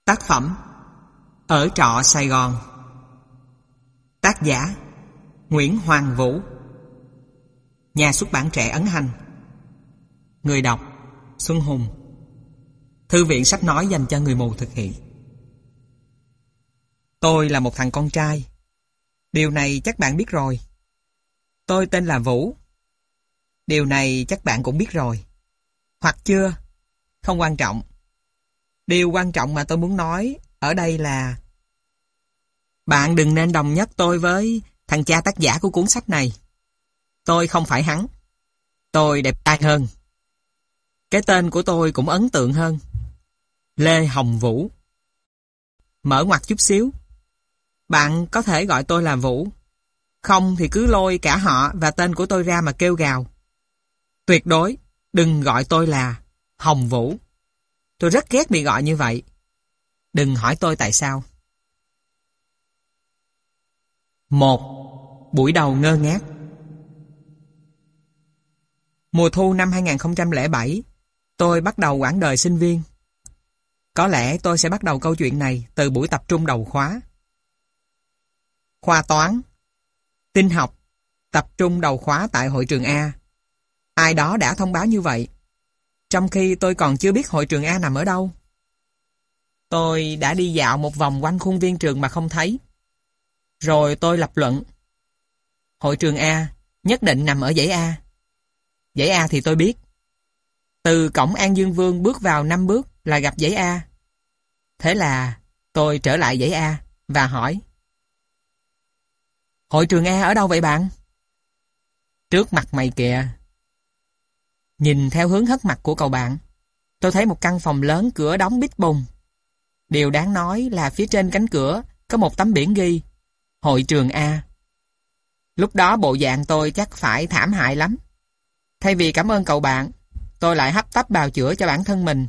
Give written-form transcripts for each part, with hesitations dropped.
Tác phẩm Ở trọ Sài Gòn. Tác giả Nguyễn Hoàng Vũ. Nhà xuất bản Trẻ Ấn Hành. Người đọc Xuân Hùng. Thư viện sách nói dành cho người mù thực hiện. Tôi là một thằng con trai. Điều này chắc bạn biết rồi. Tôi tên là Vũ. Điều này chắc bạn cũng biết rồi. Hoặc chưa, không quan trọng. Điều quan trọng mà tôi muốn nói ở đây là bạn đừng nên đồng nhất tôi với thằng cha tác giả của cuốn sách này. Tôi không phải hắn. Tôi đẹp trai hơn. Cái tên của tôi cũng ấn tượng hơn. Lê Hồng Vũ. Mở ngoặc chút xíu. Bạn có thể gọi tôi là Vũ. Không thì cứ lôi cả họ và tên của tôi ra mà kêu gào. Tuyệt đối đừng gọi tôi là Hồng Vũ. Tôi rất ghét bị gọi như vậy. Đừng hỏi tôi tại sao. 1. Buổi đầu ngơ ngác. Mùa thu năm 2007, tôi bắt đầu quãng đời sinh viên. Có lẽ tôi sẽ bắt đầu câu chuyện này từ buổi tập trung đầu khóa. Khoa toán, tin học, tập trung đầu khóa tại hội trường A. Ai đó đã thông báo như vậy, trong khi tôi còn chưa biết hội trường A nằm ở đâu. Tôi đã đi dạo một vòng quanh khuôn viên trường mà không thấy. Rồi tôi lập luận. Hội trường A nhất định nằm ở dãy A. Dãy A thì tôi biết. Từ cổng An Dương Vương bước vào 5 bước là gặp dãy A. Thế là tôi trở lại dãy A và hỏi. Hội trường A ở đâu vậy bạn? Trước mặt mày kìa. Nhìn theo hướng hất mặt của cậu bạn, tôi thấy một căn phòng lớn cửa đóng bít bùng. Điều đáng nói là phía trên cánh cửa có một tấm biển ghi Hội trường A. Lúc đó bộ dạng tôi chắc phải thảm hại lắm. Thay vì cảm ơn cậu bạn, tôi lại hấp tấp bào chữa cho bản thân mình.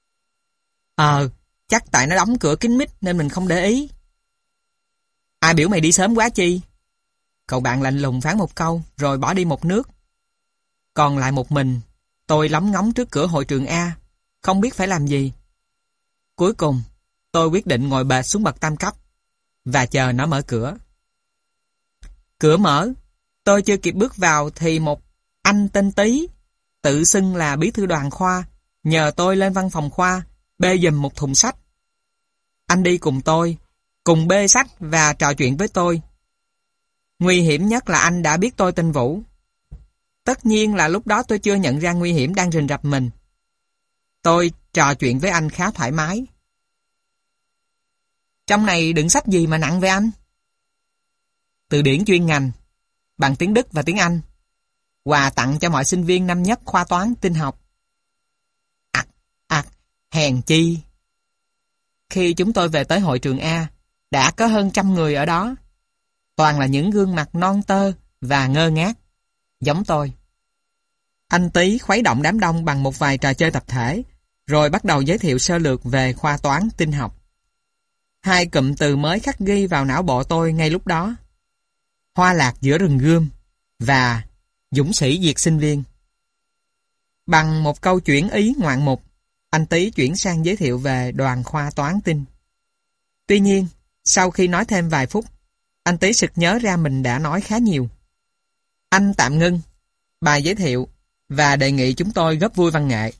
Chắc tại nó đóng cửa kín mít nên mình không để ý. Ai biểu mày đi sớm quá chi? Cậu bạn lạnh lùng phán một câu rồi bỏ đi một nước. Còn lại một mình, tôi lóng ngóng trước cửa hội trường A, không biết phải làm gì. Cuối cùng, tôi quyết định ngồi bệt xuống bậc tam cấp và chờ nó mở cửa. Cửa mở, tôi chưa kịp bước vào thì một anh tên Tý, tự xưng là bí thư đoàn khoa, nhờ tôi lên văn phòng khoa, bê giùm một thùng sách. Anh đi cùng tôi, cùng bê sách và trò chuyện với tôi. Nguy hiểm nhất là anh đã biết tôi tên Vũ. Tất nhiên là lúc đó tôi chưa nhận ra nguy hiểm đang rình rập mình. Tôi trò chuyện với anh khá thoải mái. Trong này đựng sách gì mà nặng vậy anh? Từ điển chuyên ngành, bằng tiếng Đức và tiếng Anh. Quà tặng cho mọi sinh viên năm nhất khoa toán tin học. Hèn chi. Khi chúng tôi về tới hội trường A, đã có hơn 100 người ở đó. Toàn là những gương mặt non tơ và ngơ ngác, giống tôi. Anh Tý khuấy động đám đông bằng một vài trò chơi tập thể, rồi bắt đầu giới thiệu sơ lược về khoa toán tin học. 2 cụm từ mới khắc ghi vào não bộ tôi ngay lúc đó. Hoa lạc giữa rừng gươm và dũng sĩ diệt sinh viên. Bằng một câu chuyển ý ngoạn mục, anh Tý chuyển sang giới thiệu về đoàn khoa toán tin. Tuy nhiên, sau khi nói thêm vài phút, anh Tý sực nhớ ra mình đã nói khá nhiều. Anh tạm ngưng bài giới thiệu và đề nghị chúng tôi góp vui văn nghệ.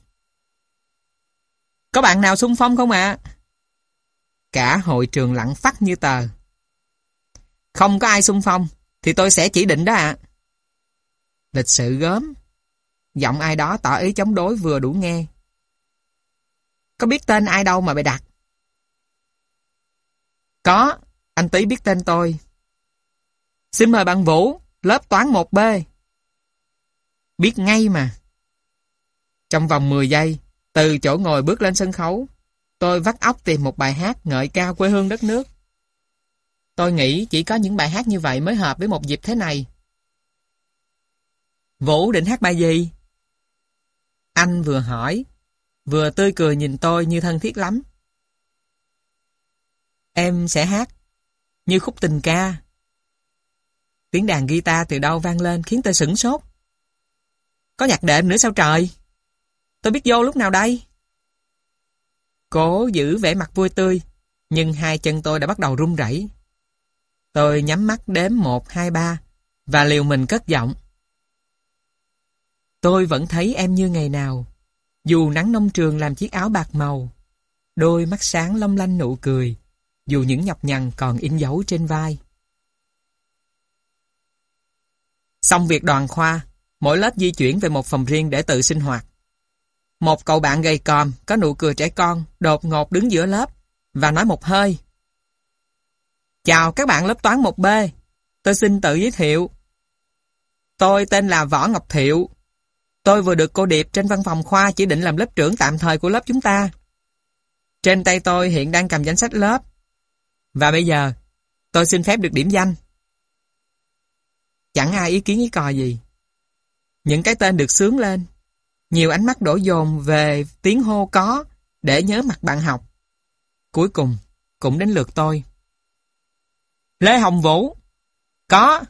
Có bạn nào xung phong không ạ? Cả hội trường lặng phắt như tờ. Không có ai xung phong thì tôi sẽ chỉ định đó ạ. Lịch sự gớm. Giọng ai đó tỏ ý chống đối vừa đủ nghe. Có biết tên ai đâu mà bày đặt? Có, anh Tý biết tên tôi. Xin mời bạn Vũ, lớp toán 1B. Biết ngay mà. Trong vòng 10 giây, từ chỗ ngồi bước lên sân khấu, tôi vắt óc tìm một bài hát ngợi ca quê hương đất nước. Tôi nghĩ chỉ có những bài hát như vậy mới hợp với một dịp thế này. Vũ định hát bài gì? Anh vừa hỏi, vừa tươi cười nhìn tôi như thân thiết lắm. Em sẽ hát Như khúc tình ca. Tiếng đàn guitar từ đâu vang lên khiến tôi sửng sốt. Có nhạc đệm nữa sao trời? Tôi biết vô lúc nào đây? cố giữ vẻ mặt vui tươi, nhưng hai chân tôi đã bắt đầu run rẩy. Tôi nhắm mắt đếm 1, 2, 3 và liều mình cất giọng. Tôi vẫn thấy em như ngày nào, dù nắng nông trường làm chiếc áo bạc màu, đôi mắt sáng long lanh nụ cười, dù những nhọc nhằn còn in dấu trên vai. Xong việc đoàn khoa, mỗi lớp di chuyển về một phòng riêng để tự sinh hoạt. Một cậu bạn gầy còm, có nụ cười trẻ con, đột ngột đứng giữa lớp và nói một hơi. Chào các bạn lớp toán 1B, tôi xin tự giới thiệu. Tôi tên là Võ Ngọc Thiệu. Tôi vừa được cô Điệp trên văn phòng khoa chỉ định làm lớp trưởng tạm thời của lớp chúng ta. Trên tay tôi hiện đang cầm danh sách lớp. Và bây giờ, tôi xin phép được điểm danh. Chẳng ai ý kiến ý cò gì. Những cái tên được xướng lên. Nhiều ánh mắt đổ dồn về tiếng hô có để nhớ mặt bạn học. Cuối cùng, cũng đến lượt tôi. Lê Hồng Vũ. Có.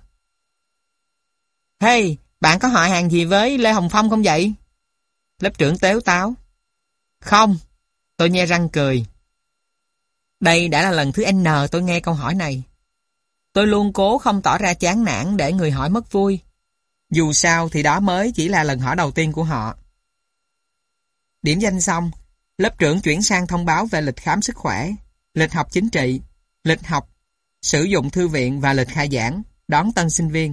Hey, bạn có họ hàng gì với Lê Hồng Phong không vậy? Lớp trưởng tếu táo. Không. Tôi nhe răng cười. Đây đã là lần thứ N tôi nghe câu hỏi này. Tôi luôn cố không tỏ ra chán nản để người hỏi mất vui. Dù sao thì đó mới chỉ là lần hỏi đầu tiên của họ. Điểm danh xong, lớp trưởng chuyển sang thông báo về lịch khám sức khỏe, lịch học chính trị, lịch học, sử dụng thư viện và lịch khai giảng, đón tân sinh viên.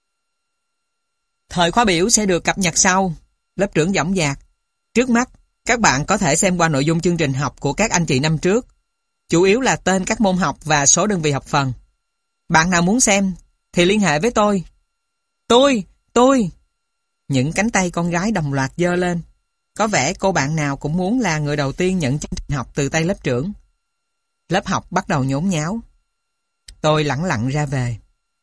Thời khóa biểu sẽ được cập nhật sau. Lớp trưởng dõng dạc. Trước mắt, các bạn có thể xem qua nội dung chương trình học của các anh chị năm trước. Chủ yếu là tên các môn học và số đơn vị học phần. Bạn nào muốn xem thì liên hệ với tôi. Tôi. Những cánh tay con gái đồng loạt giơ lên. Có vẻ cô bạn nào cũng muốn là người đầu tiên nhận chương trình học từ tay lớp trưởng. Lớp học bắt đầu nhốn nháo. Tôi lẳng lặng ra về.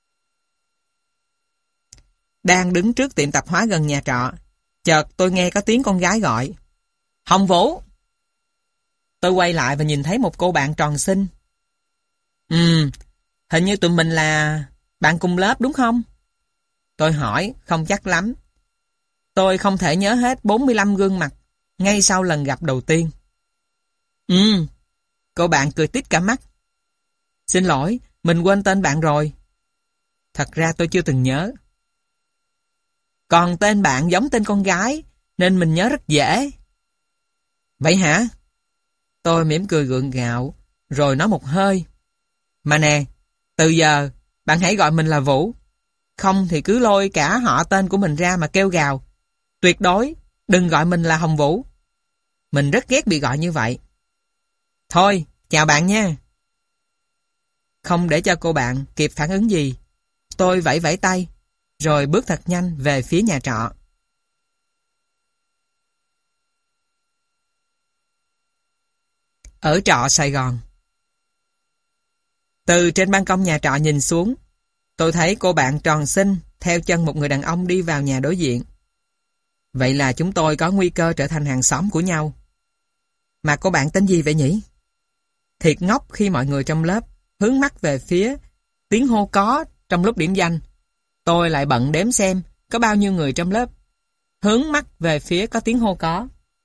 Đang đứng trước tiệm tạp hóa gần nhà trọ, chợt tôi nghe có tiếng con gái gọi. Hồng Vũ! Tôi quay lại và nhìn thấy một cô bạn tròn xinh. Hình như tụi mình là bạn cùng lớp đúng không? Tôi hỏi, không chắc lắm. Tôi không thể nhớ hết 45 gương mặt ngay sau lần gặp đầu tiên. Cô bạn cười tít cả mắt. Xin lỗi, mình quên tên bạn rồi. Thật ra tôi chưa từng nhớ. Còn tên bạn giống tên con gái, nên mình nhớ rất dễ. Vậy hả? Tôi mỉm cười gượng gạo, rồi nói một hơi. Mà nè, từ giờ, bạn hãy gọi mình là Vũ. Không thì cứ lôi cả họ tên của mình ra mà kêu gào. Tuyệt đối, đừng gọi mình là Hồng Vũ. Mình rất ghét bị gọi như vậy. Thôi, chào bạn nha. Không để cho cô bạn kịp phản ứng gì, tôi vẫy vẫy tay, rồi bước thật nhanh về phía nhà trọ. Ở trọ Sài Gòn. Từ trên ban công nhà trọ nhìn xuống, tôi thấy cô bạn tròn xinh theo chân một người đàn ông đi vào nhà đối diện. Vậy là chúng tôi có nguy cơ trở thành hàng xóm của nhau. Mà cô bạn tên gì vậy nhỉ? Thiệt ngốc khi mọi người trong lớp hướng mắt về phía tiếng hô có trong lúc điểm danh. Tôi lại bận đếm xem có bao nhiêu người trong lớp hướng mắt về phía có tiếng hô có.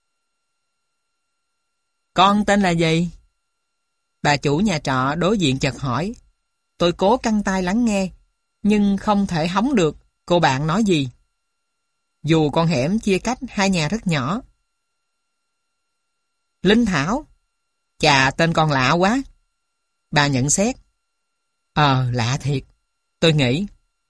Con tên là gì? Bà chủ nhà trọ đối diện chợt hỏi. Tôi cố căng tai lắng nghe, nhưng không thể hóng được cô bạn nói gì. Dù con hẻm chia cách hai nhà rất nhỏ. Linh Thảo. Chà, tên con lạ quá. Bà nhận xét. Lạ thiệt. Tôi nghĩ.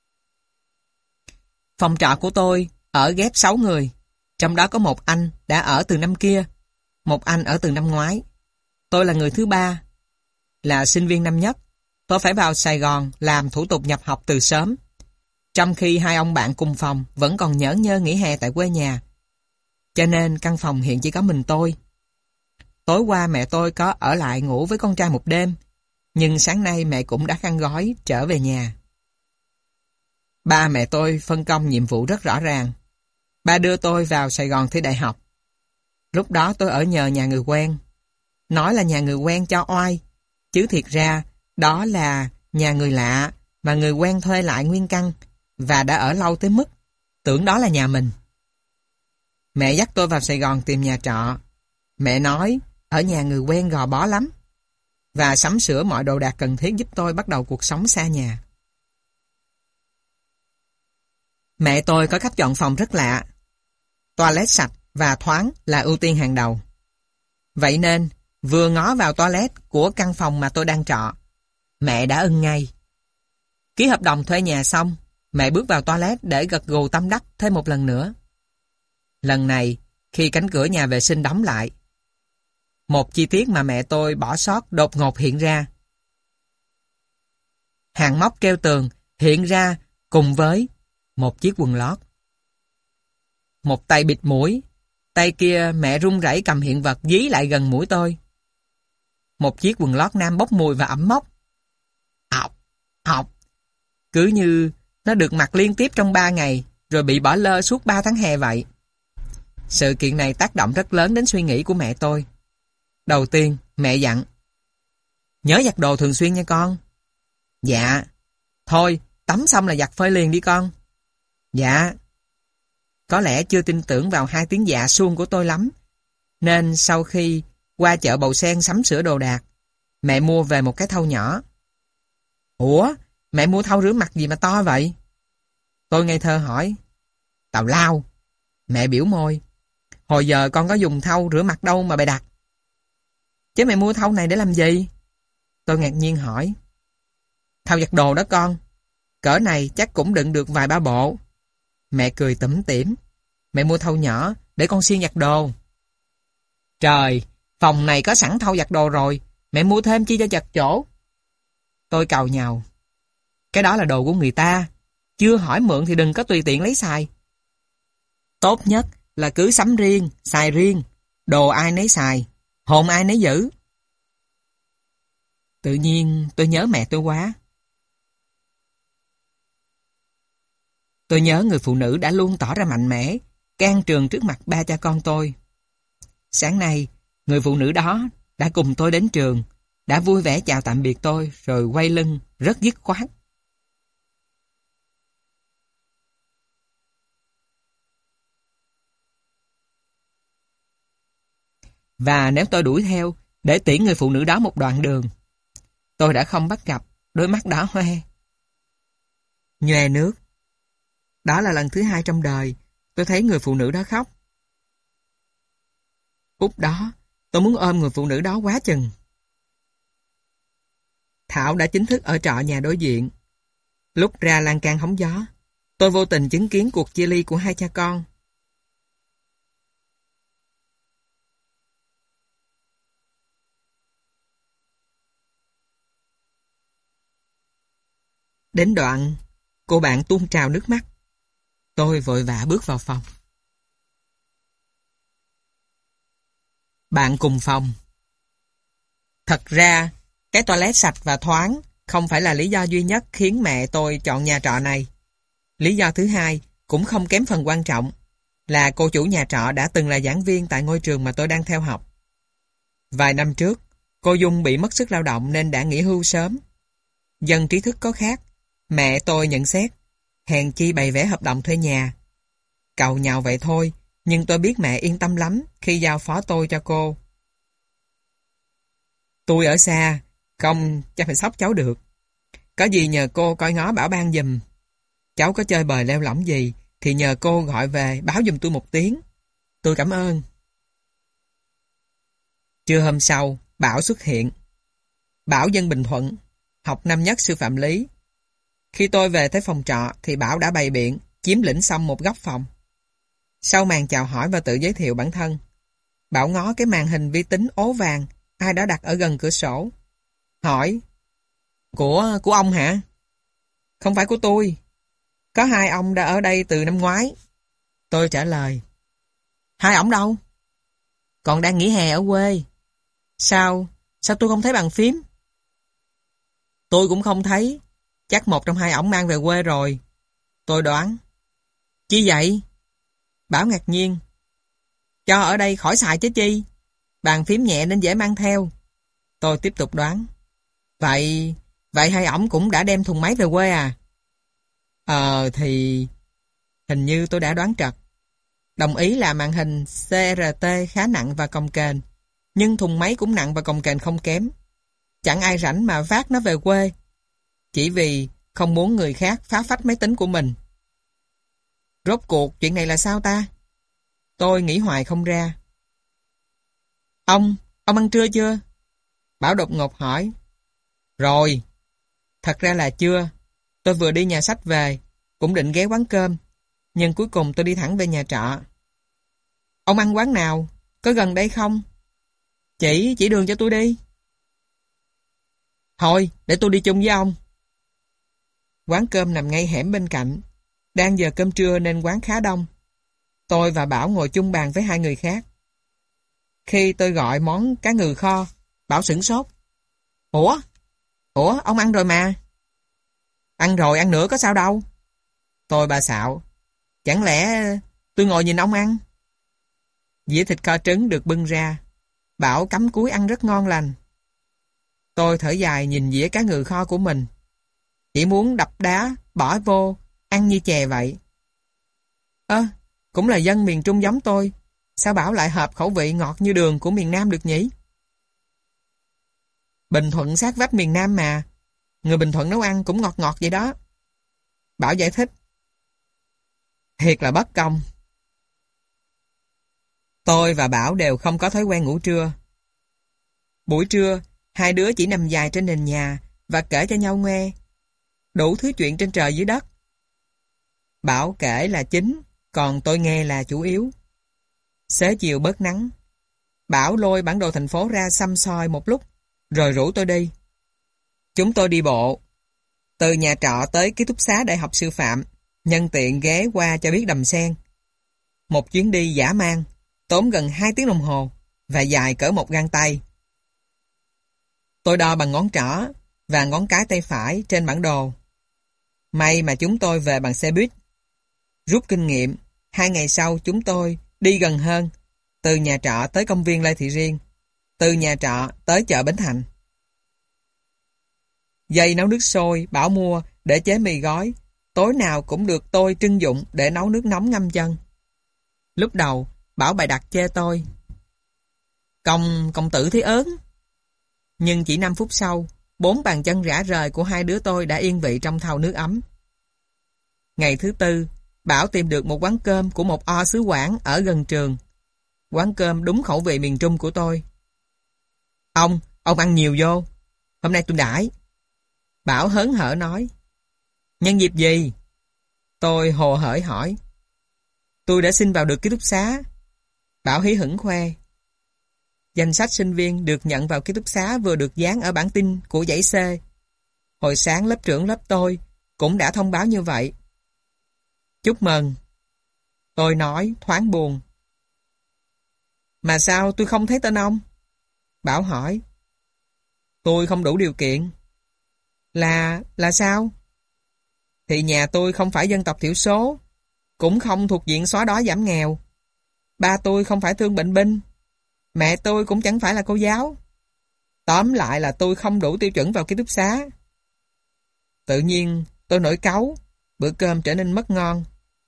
Phòng trọ của tôi ở ghép 6 người. Trong đó có một anh đã ở từ năm kia, một anh ở từ năm ngoái. Tôi là người thứ 3, là sinh viên năm nhất. Tôi phải vào Sài Gòn làm thủ tục nhập học từ sớm. Trong khi hai ông bạn cùng phòng vẫn còn nhởn nhơ nghỉ hè tại quê nhà. Cho nên căn phòng hiện chỉ có mình tôi. Tối qua mẹ tôi có ở lại ngủ với con trai một đêm, nhưng sáng nay mẹ cũng đã khăn gói trở về nhà. Ba mẹ tôi phân công nhiệm vụ rất rõ ràng. Ba đưa tôi vào Sài Gòn thi đại học. Lúc đó tôi ở nhờ nhà người quen. Nói là nhà người quen cho oai, chứ thiệt ra đó là nhà người lạ mà người quen thuê lại nguyên căn và đã ở lâu tới mức tưởng đó là nhà mình. Mẹ dắt tôi vào Sài Gòn tìm nhà trọ. Mẹ nói ở nhà người quen gò bó lắm và sắm sửa mọi đồ đạc cần thiết giúp tôi bắt đầu cuộc sống xa nhà. Mẹ tôi có cách chọn phòng rất lạ. Toilet sạch và thoáng là ưu tiên hàng đầu. Vậy nên, vừa ngó vào toilet của căn phòng mà tôi đang trọ, mẹ đã ưng ngay. Ký hợp đồng thuê nhà xong, mẹ bước vào toilet để gật gù tâm đắc thêm một lần nữa. Lần này, khi cánh cửa nhà vệ sinh đóng lại, một chi tiết mà mẹ tôi bỏ sót đột ngột hiện ra. Hàng móc treo tường hiện ra cùng với một chiếc quần lót. Một tay bịt mũi, tay kia mẹ run rẩy cầm hiện vật dí lại gần mũi tôi. Một chiếc quần lót nam bốc mùi và ẩm mốc. Ọc, ọc. Cứ như nó được mặc liên tiếp trong 3 ngày rồi bị bỏ lơ suốt 3 tháng hè vậy. Sự kiện này tác động rất lớn đến suy nghĩ của mẹ tôi. Đầu tiên, mẹ dặn: nhớ giặt đồ thường xuyên nha con. Dạ. Thôi, tắm xong là giặt phơi liền đi con. Dạ. Có lẽ chưa tin tưởng vào 2 tiếng dạ suông của tôi lắm, nên sau khi qua chợ Bầu Sen sắm sửa đồ đạc, mẹ mua về một cái thau nhỏ. Ủa, mẹ mua thau rửa mặt gì mà to vậy? Tôi ngây thơ hỏi. Tào lao. Mẹ biểu môi. Hồi giờ con có dùng thau rửa mặt đâu mà bày đặt. Chứ mẹ mua thau này để làm gì? Tôi ngạc nhiên hỏi. Thau giặt đồ đó con. Cỡ này chắc cũng đựng được vài ba bộ. Mẹ cười tủm tỉm. Mẹ mua thau nhỏ để con siêng giặt đồ. Trời, phòng này có sẵn thau giặt đồ rồi, mẹ mua thêm chi cho chật chỗ. Tôi càu nhàu. Cái đó là đồ của người ta, chưa hỏi mượn thì đừng có tùy tiện lấy xài. Tốt nhất là cứ sắm riêng, xài riêng, đồ ai nấy xài, hồn ai nấy giữ. Tự nhiên tôi nhớ mẹ tôi quá. Tôi nhớ người phụ nữ đã luôn tỏ ra mạnh mẽ, can trường trước mặt ba cha con tôi. Sáng nay, người phụ nữ đó đã cùng tôi đến trường, đã vui vẻ chào tạm biệt tôi rồi quay lưng rất dứt khoát. Và nếu tôi đuổi theo để tiễn người phụ nữ đó một đoạn đường, tôi đã không bắt gặp đôi mắt đỏ hoe, nhòe nước. Đó là lần thứ 2 trong đời tôi thấy người phụ nữ đó khóc. Phút đó, tôi muốn ôm người phụ nữ đó quá chừng. Thảo đã chính thức ở trọ nhà đối diện. Lúc ra lan can hóng gió, tôi vô tình chứng kiến cuộc chia ly của hai cha con. Đến đoạn, cô bạn tuôn trào nước mắt. Tôi vội vã bước vào phòng. Bạn cùng phòng. Thật ra, cái toilet sạch và thoáng không phải là lý do duy nhất khiến mẹ tôi chọn nhà trọ này. Lý do thứ hai, cũng không kém phần quan trọng, là cô chủ nhà trọ đã từng là giảng viên tại ngôi trường mà tôi đang theo học. Vài năm trước, cô Dung bị mất sức lao động nên đã nghỉ hưu sớm. Dân trí thức có khác, mẹ tôi nhận xét, hèn chi bày vẽ hợp đồng thuê nhà. Càu nhàu vậy thôi, nhưng tôi biết mẹ yên tâm lắm khi giao phó tôi cho cô. Tôi ở xa, không chắc phải sóc cháu được. Có gì nhờ cô coi ngó bảo ban giùm. Cháu có chơi bời leo lỏng gì thì nhờ cô gọi về báo giùm tôi một tiếng. Tôi cảm ơn. Trưa hôm sau, Bảo xuất hiện. Bảo dân Bình Thuận, học năm nhất sư phạm lý. Khi tôi về tới phòng trọ thì Bảo đã bày biện, chiếm lĩnh xong một góc phòng. Sau màn chào hỏi và tự giới thiệu bản thân, Bảo ngó cái màn hình vi tính ố vàng ai đó đặt ở gần cửa sổ. Hỏi, của ông hả? Không phải của tôi. Có 2 ông đã ở đây từ năm ngoái. Tôi trả lời. 2 ổng đâu? Còn đang nghỉ hè ở quê. Sao tôi không thấy bàn phím? Tôi cũng không thấy. Chắc một trong 2 ổng mang về quê rồi. Tôi đoán. Chi vậy? Bảo ngạc nhiên. Cho ở đây khỏi xài chứ chi. Bàn phím nhẹ nên dễ mang theo. Tôi tiếp tục đoán. Vậy 2 ổng cũng đã đem thùng máy về quê à? Thì hình như tôi đã đoán trật. Đồng ý là màn hình CRT khá nặng và cồng kềnh, nhưng thùng máy cũng nặng và cồng kềnh không kém. Chẳng ai rảnh mà vác nó về quê, chỉ vì không muốn người khác phá phách máy tính của mình. Rốt cuộc chuyện này là sao ta? Tôi nghĩ hoài không ra. Ông ăn trưa chưa? Bảo đột ngột hỏi. Rồi. Thật ra là chưa. Tôi vừa đi nhà sách về, cũng định ghé quán cơm, nhưng cuối cùng tôi đi thẳng về nhà trọ. Ông ăn quán nào? Có gần đây không? Chỉ đường cho tôi đi. Thôi, để tôi đi chung với ông. Quán cơm nằm ngay hẻm bên cạnh. Đang giờ cơm trưa nên quán khá đông. Tôi và Bảo ngồi chung bàn với hai người khác. Khi tôi gọi món cá ngừ kho, Bảo sửng sốt. Ủa, ông ăn rồi mà. Ăn rồi, ăn nữa có sao đâu. Tôi bà xạo. Chẳng lẽ tôi ngồi nhìn ông ăn? Dĩa thịt kho trứng được bưng ra. Bảo cắm cúi ăn rất ngon lành. Tôi thở dài nhìn dĩa cá ngừ kho của mình. Chỉ muốn đập đá, bỏ vô, ăn như chè vậy. Cũng là dân miền Trung giống tôi. Sao Bảo lại hợp khẩu vị ngọt như đường của miền Nam được nhỉ? Bình Thuận sát vách miền Nam mà. Người Bình Thuận nấu ăn cũng ngọt ngọt vậy đó. Bảo giải thích. Thiệt là bất công. Tôi và Bảo đều không có thói quen ngủ trưa. Buổi trưa, hai đứa chỉ nằm dài trên nền nhà và kể cho nhau nghe đủ thứ chuyện trên trời dưới đất. Bảo kể là chính, còn tôi nghe là chủ yếu. Xế chiều bớt nắng, Bảo lôi bản đồ thành phố ra xăm soi một lúc, rồi rủ tôi đi. Chúng tôi đi bộ, từ nhà trọ tới ký túc xá Đại học Sư phạm, nhân tiện ghé qua cho biết Đầm Sen. Một chuyến đi dã man, tốn gần 2 tiếng đồng hồ và dài cỡ một gang tay. Tôi đo bằng ngón trỏ và ngón cái tay phải trên bản đồ. May mà chúng tôi về bằng xe buýt. Rút kinh nghiệm, 2 ngày sau chúng tôi đi gần hơn, từ nhà trọ tới công viên Lê Thị Riêng, từ nhà trọ tới chợ Bến Thành. Dây nấu nước sôi Bảo mua để chế mì gói, tối nào cũng được tôi trưng dụng để nấu nước nóng ngâm chân. Lúc đầu, Bảo bày đặt chê tôi. Công tử thấy ớn. Nhưng chỉ 5 phút sau, 4 bàn chân rã rời của hai đứa tôi đã yên vị trong thau nước ấm. Ngày thứ tư, Bảo tìm được một quán cơm của một o xứ Quảng ở gần trường. Quán cơm đúng khẩu vị miền Trung của tôi. Ông ăn nhiều vô. Hôm nay tôi đãi. Bảo hớn hở nói. Nhân dịp gì? Tôi hồ hởi hỏi. Tôi đã xin vào được ký túc xá. Bảo hí hửng khoe. Danh sách sinh viên được nhận vào ký túc xá vừa được dán ở bản tin của dãy C. Hồi sáng lớp trưởng lớp tôi cũng đã thông báo như vậy. Chúc mừng. Tôi nói thoáng buồn. Mà sao tôi không thấy tên ông? Bảo hỏi. Tôi không đủ điều kiện. Là sao? Thì nhà tôi không phải dân tộc thiểu số, cũng không thuộc diện xóa đói giảm nghèo. Ba tôi không phải thương bệnh binh. Mẹ tôi cũng chẳng phải là cô giáo. Tóm lại là tôi không đủ tiêu chuẩn vào ký túc xá. Tự nhiên tôi nổi cáu, bữa cơm trở nên mất ngon.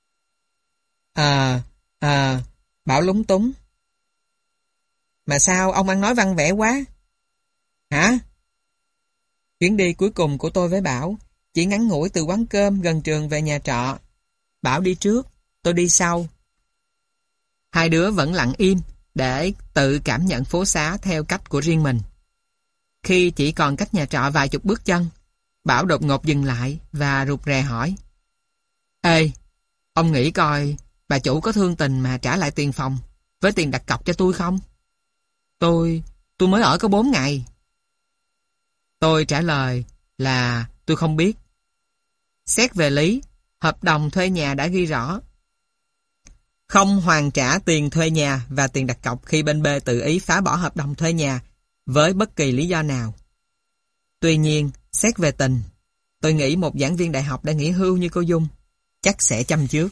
Bảo lúng túng. Mà sao ông ăn nói văn vẻ quá? Hả? Chuyến đi cuối cùng của tôi với Bảo chỉ ngắn ngủi từ quán cơm gần trường về nhà trọ. Bảo đi trước, tôi đi sau. Hai đứa vẫn lặng im để tự cảm nhận phố xá theo cách của riêng mình. Khi chỉ còn cách nhà trọ vài chục bước chân, Bảo đột ngột dừng lại và rụt rè hỏi. Ê, ông nghĩ coi bà chủ có thương tình mà trả lại tiền phòng với tiền đặt cọc cho tôi không? Tôi mới ở có 4 ngày. Tôi trả lời là tôi không biết. Xét về lý, hợp đồng thuê nhà đã ghi rõ không hoàn trả tiền thuê nhà và tiền đặt cọc khi bên B tự ý phá bỏ hợp đồng thuê nhà với bất kỳ lý do nào. Tuy nhiên, xét về tình, tôi nghĩ một giảng viên đại học đã nghỉ hưu như cô Dung chắc sẽ chăm trước.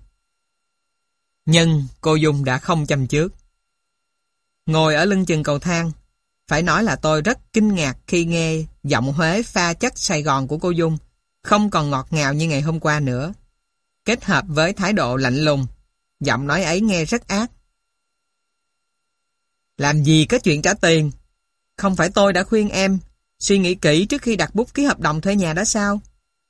Nhưng cô Dung đã không chăm trước. Ngồi ở lưng chừng cầu thang, phải nói là tôi rất kinh ngạc khi nghe giọng Huế pha chất Sài Gòn của cô Dung không còn ngọt ngào như ngày hôm qua nữa. Kết hợp với thái độ lạnh lùng, giọng nói ấy nghe rất ác. Làm gì có chuyện trả tiền? Không phải tôi đã khuyên em suy nghĩ kỹ trước khi đặt bút ký hợp đồng thuê nhà đó sao?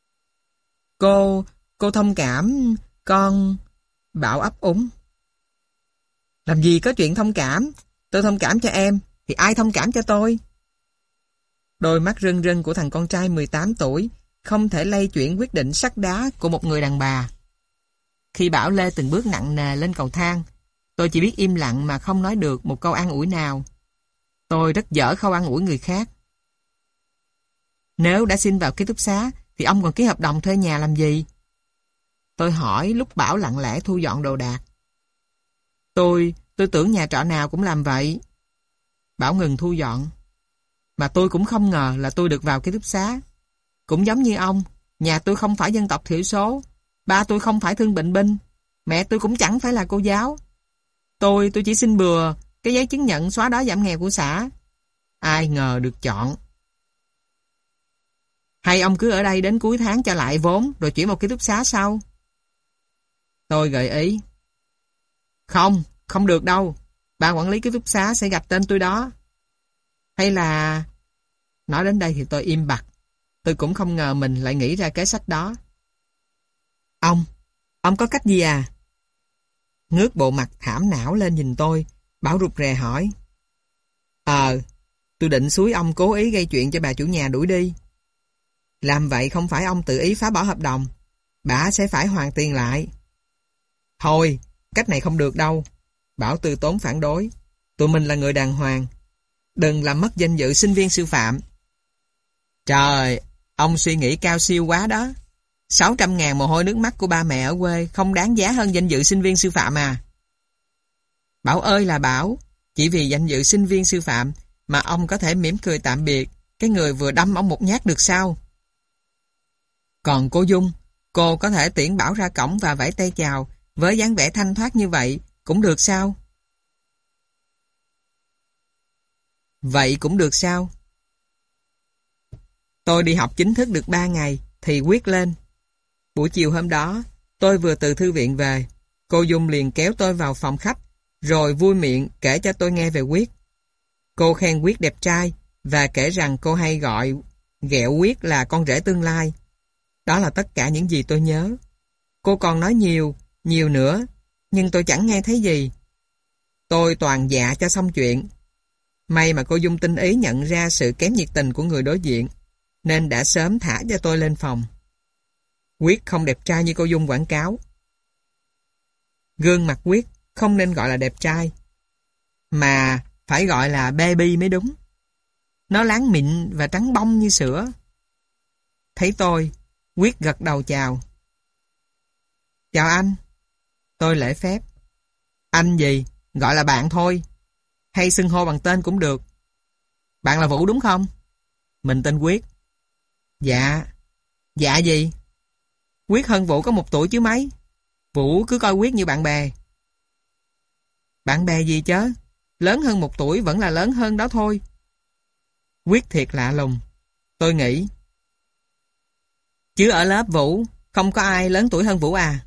Cô thông cảm, con... Bảo ấp úng. Làm gì có chuyện thông cảm? Tôi thông cảm cho em, thì ai thông cảm cho tôi? Đôi mắt rưng rưng của thằng con trai 18 tuổi không thể lay chuyển quyết định sắt đá của một người đàn bà. Khi Bảo lê từng bước nặng nề lên cầu thang, tôi chỉ biết im lặng mà không nói được một câu an ủi nào. Tôi rất dở khâu an ủi người khác. Nếu đã xin vào ký túc xá, thì ông còn ký hợp đồng thuê nhà làm gì? Tôi hỏi lúc Bảo lặng lẽ thu dọn đồ đạc. Tôi tưởng nhà trọ nào cũng làm vậy. Bảo ngừng thu dọn. Mà tôi cũng không ngờ là tôi được vào ký túc xá. Cũng giống như ông, nhà tôi không phải dân tộc thiểu số, ba tôi không phải thương bệnh binh, mẹ tôi cũng chẳng phải là cô giáo. Tôi chỉ xin bừa cái giấy chứng nhận xóa đói giảm nghèo của xã. Ai ngờ được chọn. Hay ông cứ ở đây đến cuối tháng cho lại vốn rồi chuyển một ký túc xá sau? Tôi gợi ý. Không được đâu. Ban quản lý ký túc xá sẽ gặp tên tôi đó. Hay là... Nói đến đây thì tôi im bặt. Tôi cũng không ngờ mình lại nghĩ ra kế sách đó. Ông có cách gì à? Ngước bộ mặt thảm não lên nhìn tôi, Bảo rụt rè hỏi. Tôi định xúi ông cố ý gây chuyện cho bà chủ nhà đuổi đi. Làm vậy không phải ông tự ý phá bỏ hợp đồng, bà sẽ phải hoàn tiền lại. Thôi, cách này không được đâu. Bảo từ tốn phản đối. Tụi mình là người đàng hoàng. Đừng làm mất danh dự sinh viên sư phạm. Trời, ông suy nghĩ cao siêu quá đó. 600.000 mồ hôi nước mắt của ba mẹ ở quê không đáng giá hơn danh dự sinh viên sư phạm à? Bảo ơi là Bảo, chỉ vì danh dự sinh viên sư phạm mà ông có thể mỉm cười tạm biệt cái người vừa đâm ông một nhát được sao? Còn cô Dung, cô có thể tiễn Bảo ra cổng và vẫy tay chào với dáng vẻ thanh thoát như vậy cũng được sao? Vậy cũng được sao? Tôi đi học chính thức được 3 ngày thì quyết lên. Buổi chiều hôm đó, tôi vừa từ thư viện về. Cô Dung liền kéo tôi vào phòng khách rồi vui miệng kể cho tôi nghe về Quyết. Cô khen Quyết đẹp trai và kể rằng cô hay gọi ghẹo Quyết là con rể tương lai. Đó là tất cả những gì tôi nhớ. Cô còn nói nhiều nữa, nhưng tôi chẳng nghe thấy gì. Tôi toàn dạ cho xong chuyện. May mà cô Dung tinh ý nhận ra sự kém nhiệt tình của người đối diện, nên đã sớm thả cho tôi lên phòng. Quyết không đẹp trai như cô Dung quảng cáo. Gương mặt Quyết không nên gọi là đẹp trai, mà phải gọi là baby mới đúng. Nó láng mịn và trắng bông như sữa. Thấy tôi, Quyết gật đầu chào. Chào anh. Tôi lễ phép. Anh gì? Gọi là bạn thôi. Hay xưng hô bằng tên cũng được. Bạn là Vũ đúng không? Mình tên Quyết. Dạ. Dạ gì? Quyết hơn Vũ có 1 tuổi chứ mấy. Vũ cứ coi Quyết như bạn bè. Bạn bè gì chớ? Lớn hơn 1 tuổi vẫn là lớn hơn đó thôi. Quyết thiệt lạ lùng. Tôi nghĩ. Chứ ở lớp Vũ không có ai lớn tuổi hơn Vũ à?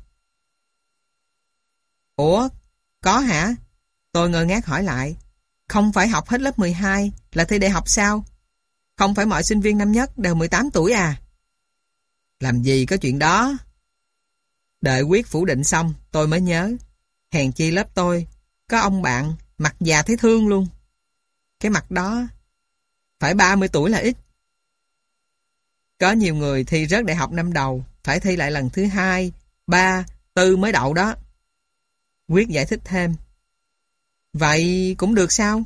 Ủa? Có hả? Tôi ngơ ngác hỏi lại. Không phải học hết lớp 12 là thi đại học sao? Không phải mọi sinh viên năm nhất đều 18 tuổi à? Làm gì có chuyện đó? Đợi Quyết phủ định xong, tôi mới nhớ. Hèn chi lớp tôi có ông bạn mặt già thấy thương luôn. Cái mặt đó phải 30 tuổi là ít. Có nhiều người thi rớt đại học năm đầu, phải thi lại lần thứ 2, 3, 4 mới đậu đó. Quyết giải thích thêm. Vậy cũng được sao?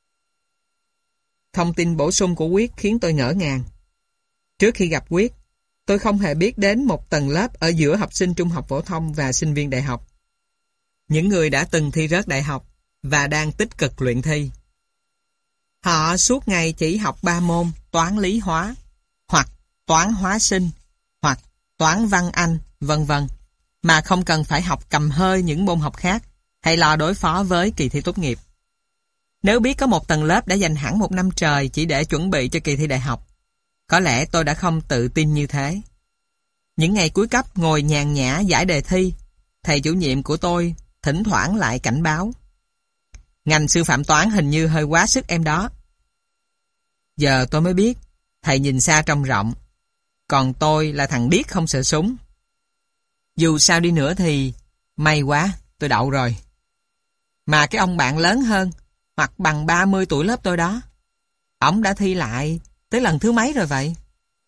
Thông tin bổ sung của Quyết khiến tôi ngỡ ngàng. Trước khi gặp Quyết, tôi không hề biết đến một tầng lớp ở giữa học sinh trung học phổ thông và sinh viên đại học. Những người đã từng thi rớt đại học và đang tích cực luyện thi. Họ suốt ngày chỉ học 3 môn toán lý hóa, hoặc toán hóa sinh, hoặc toán văn Anh, vân vân, mà không cần phải học cầm hơi những môn học khác hay lo đối phó với kỳ thi tốt nghiệp. Nếu biết có một tầng lớp đã dành hẳn 1 năm trời chỉ để chuẩn bị cho kỳ thi đại học, có lẽ tôi đã không tự tin như thế. Những ngày cuối cấp ngồi nhàn nhã giải đề thi, thầy chủ nhiệm của tôi thỉnh thoảng lại cảnh báo. Ngành sư phạm toán hình như hơi quá sức em đó. Giờ tôi mới biết, thầy nhìn xa trông rộng. Còn tôi là thằng điếc không sợ súng. Dù sao đi nữa thì, may quá, tôi đậu rồi. Mà cái ông bạn lớn hơn, hoặc bằng 30 tuổi lớp tôi đó, ổng đã thi lại tới lần thứ mấy rồi vậy?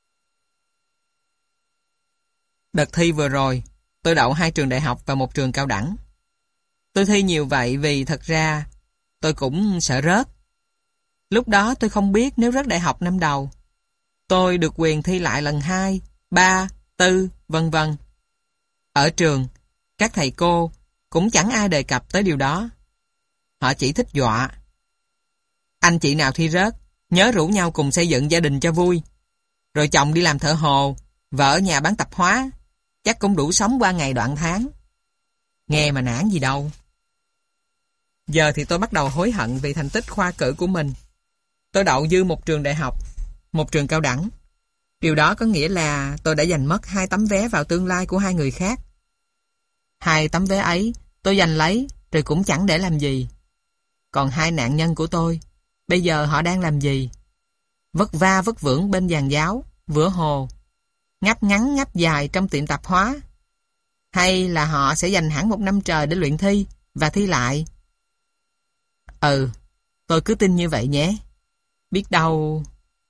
Đợt thi vừa rồi, tôi đậu 2 trường đại học và 1 trường cao đẳng. Tôi thi nhiều vậy vì thật ra tôi cũng sợ rớt. Lúc đó tôi không biết nếu rớt đại học năm đầu, tôi được quyền thi lại lần 2, 3, 4, vân vân. Ở trường, các thầy cô cũng chẳng ai đề cập tới điều đó. Họ chỉ thích dọa. Anh chị nào thi rớt, nhớ rủ nhau cùng xây dựng gia đình cho vui. Rồi chồng đi làm thợ hồ, vợ ở nhà bán tạp hóa, chắc cũng đủ sống qua ngày đoạn tháng. Nghe mà nản gì đâu. Giờ thì tôi bắt đầu hối hận vì thành tích khoa cử của mình. Tôi đậu dư 1 trường đại học, 1 trường cao đẳng. Điều đó có nghĩa là tôi đã giành mất 2 tấm vé vào tương lai của 2 người khác. 2 tấm vé ấy tôi giành lấy rồi cũng chẳng để làm gì. Còn 2 nạn nhân của tôi, bây giờ họ đang làm gì? Vất va vất vưởng bên giàn giáo, vữa hồ, ngáp ngắn ngáp dài trong tiệm tạp hóa. Hay là họ sẽ dành hẳn 1 năm trời để luyện thi và thi lại? Tôi cứ tin như vậy nhé. Biết đâu...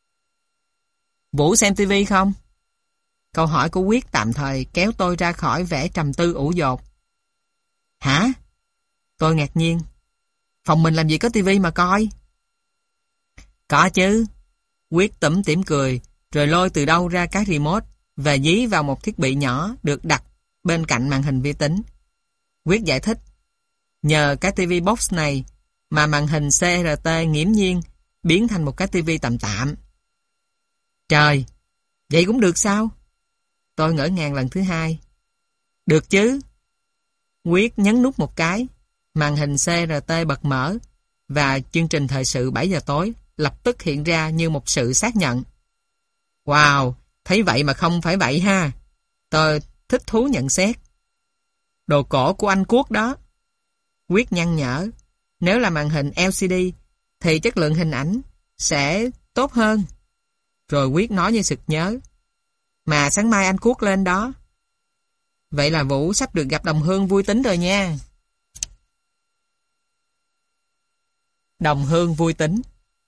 Vũ xem tivi không? Câu hỏi của Quyết tạm thời kéo tôi ra khỏi vẻ trầm tư ủ dột. Hả? Tôi ngạc nhiên. Phòng mình làm gì có tivi mà coi? Có chứ. Quyết tủm tỉm cười, rồi lôi từ đâu ra cái remote và dí vào một thiết bị nhỏ được đặt bên cạnh màn hình vi tính. Quyết giải thích. Nhờ cái TV box này mà màn hình CRT nghiễm nhiên biến thành một cái TV tầm tạm. Trời, vậy cũng được sao? Tôi ngỡ ngàng lần thứ 2. Được chứ. Quyết nhấn nút một cái, màn hình CRT bật mở và chương trình thời sự 7 giờ tối lập tức hiện ra như một sự xác nhận. Wow, thấy vậy mà không phải vậy ha. Tôi thích thú nhận xét. Đồ cổ của anh Quốc đó. Quyết nhăn nhở. Nếu là màn hình LCD thì chất lượng hình ảnh sẽ tốt hơn. Rồi Quyết nói như sực nhớ. Mà sáng mai anh Quốc lên đó. Vậy là Vũ sắp được gặp đồng hương vui tính rồi nha. Đồng hương vui tính.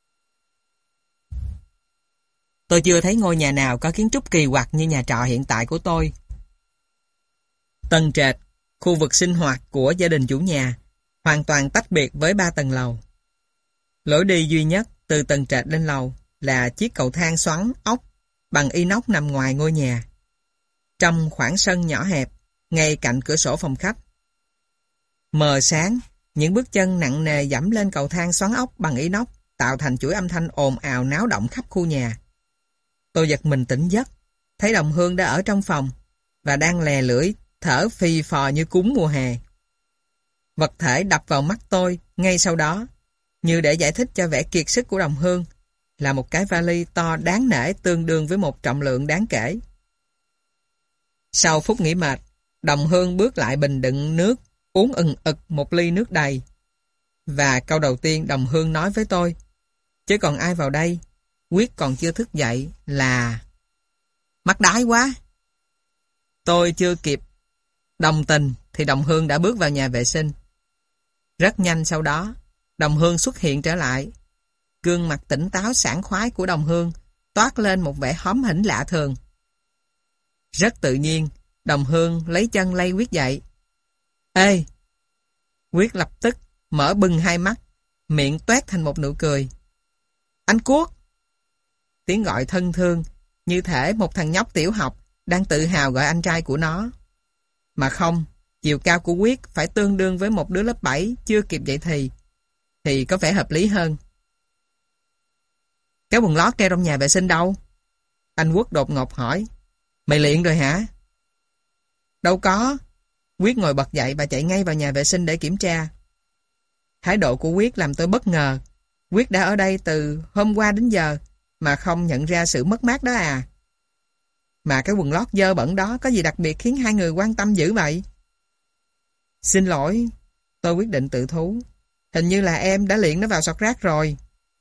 Tôi chưa thấy ngôi nhà nào có kiến trúc kỳ quặc như nhà trọ hiện tại của tôi. Tầng trệt, khu vực sinh hoạt của gia đình chủ nhà, hoàn toàn tách biệt với 3 tầng lầu. Lối đi duy nhất từ tầng trệt lên lầu là chiếc cầu thang xoắn ốc bằng inox nằm ngoài ngôi nhà. Trong khoảng sân nhỏ hẹp, ngay cạnh cửa sổ phòng khách. Mờ sáng, những bước chân nặng nề dẫm lên cầu thang xoắn ốc bằng inox tạo thành chuỗi âm thanh ồn ào náo động khắp khu nhà. Tôi giật mình tỉnh giấc, thấy đồng hương đã ở trong phòng và đang lè lưỡi thở phì phò như cúng mùa hè. Vật thể đập vào mắt tôi ngay sau đó, như để giải thích cho vẻ kiệt sức của đồng hương, là một cái vali to đáng nể tương đương với một trọng lượng đáng kể. Sau phút nghỉ mệt, đồng hương bước lại bình đựng nước, uống ừng ực một ly nước đầy. Và câu đầu tiên đồng hương nói với tôi, chứ còn ai vào đây, Quyết còn chưa thức dậy, là mắc đái quá. Tôi chưa kịp đồng tình thì đồng hương đã bước vào nhà vệ sinh. Rất nhanh sau đó, đồng hương xuất hiện trở lại. Gương mặt tỉnh táo sảng khoái của đồng hương toát lên một vẻ hóm hỉnh lạ thường. Rất tự nhiên, đồng hương lấy chân lay Quyết dậy. Ê! Quyết lập tức mở bừng hai mắt, miệng toét thành một nụ cười. Anh Quốc! Tiếng gọi thân thương, như thể một thằng nhóc tiểu học đang tự hào gọi anh trai của nó. Mà không, chiều cao của Quyết phải tương đương với một đứa lớp 7 chưa kịp dậy thì có vẻ hợp lý hơn. Cái quần lót treo trong nhà vệ sinh đâu? Anh Quốc đột ngột hỏi. Mày luyện rồi hả? Đâu có. Quyết ngồi bật dậy và chạy ngay vào nhà vệ sinh để kiểm tra. Thái độ của Quyết làm tôi bất ngờ. Quyết đã ở đây từ hôm qua đến giờ mà không nhận ra sự mất mát đó à? Mà cái quần lót dơ bẩn đó có gì đặc biệt khiến hai người quan tâm dữ vậy? Xin lỗi, tôi quyết định tự thú. Hình như là em đã liệng nó vào sọt rác rồi.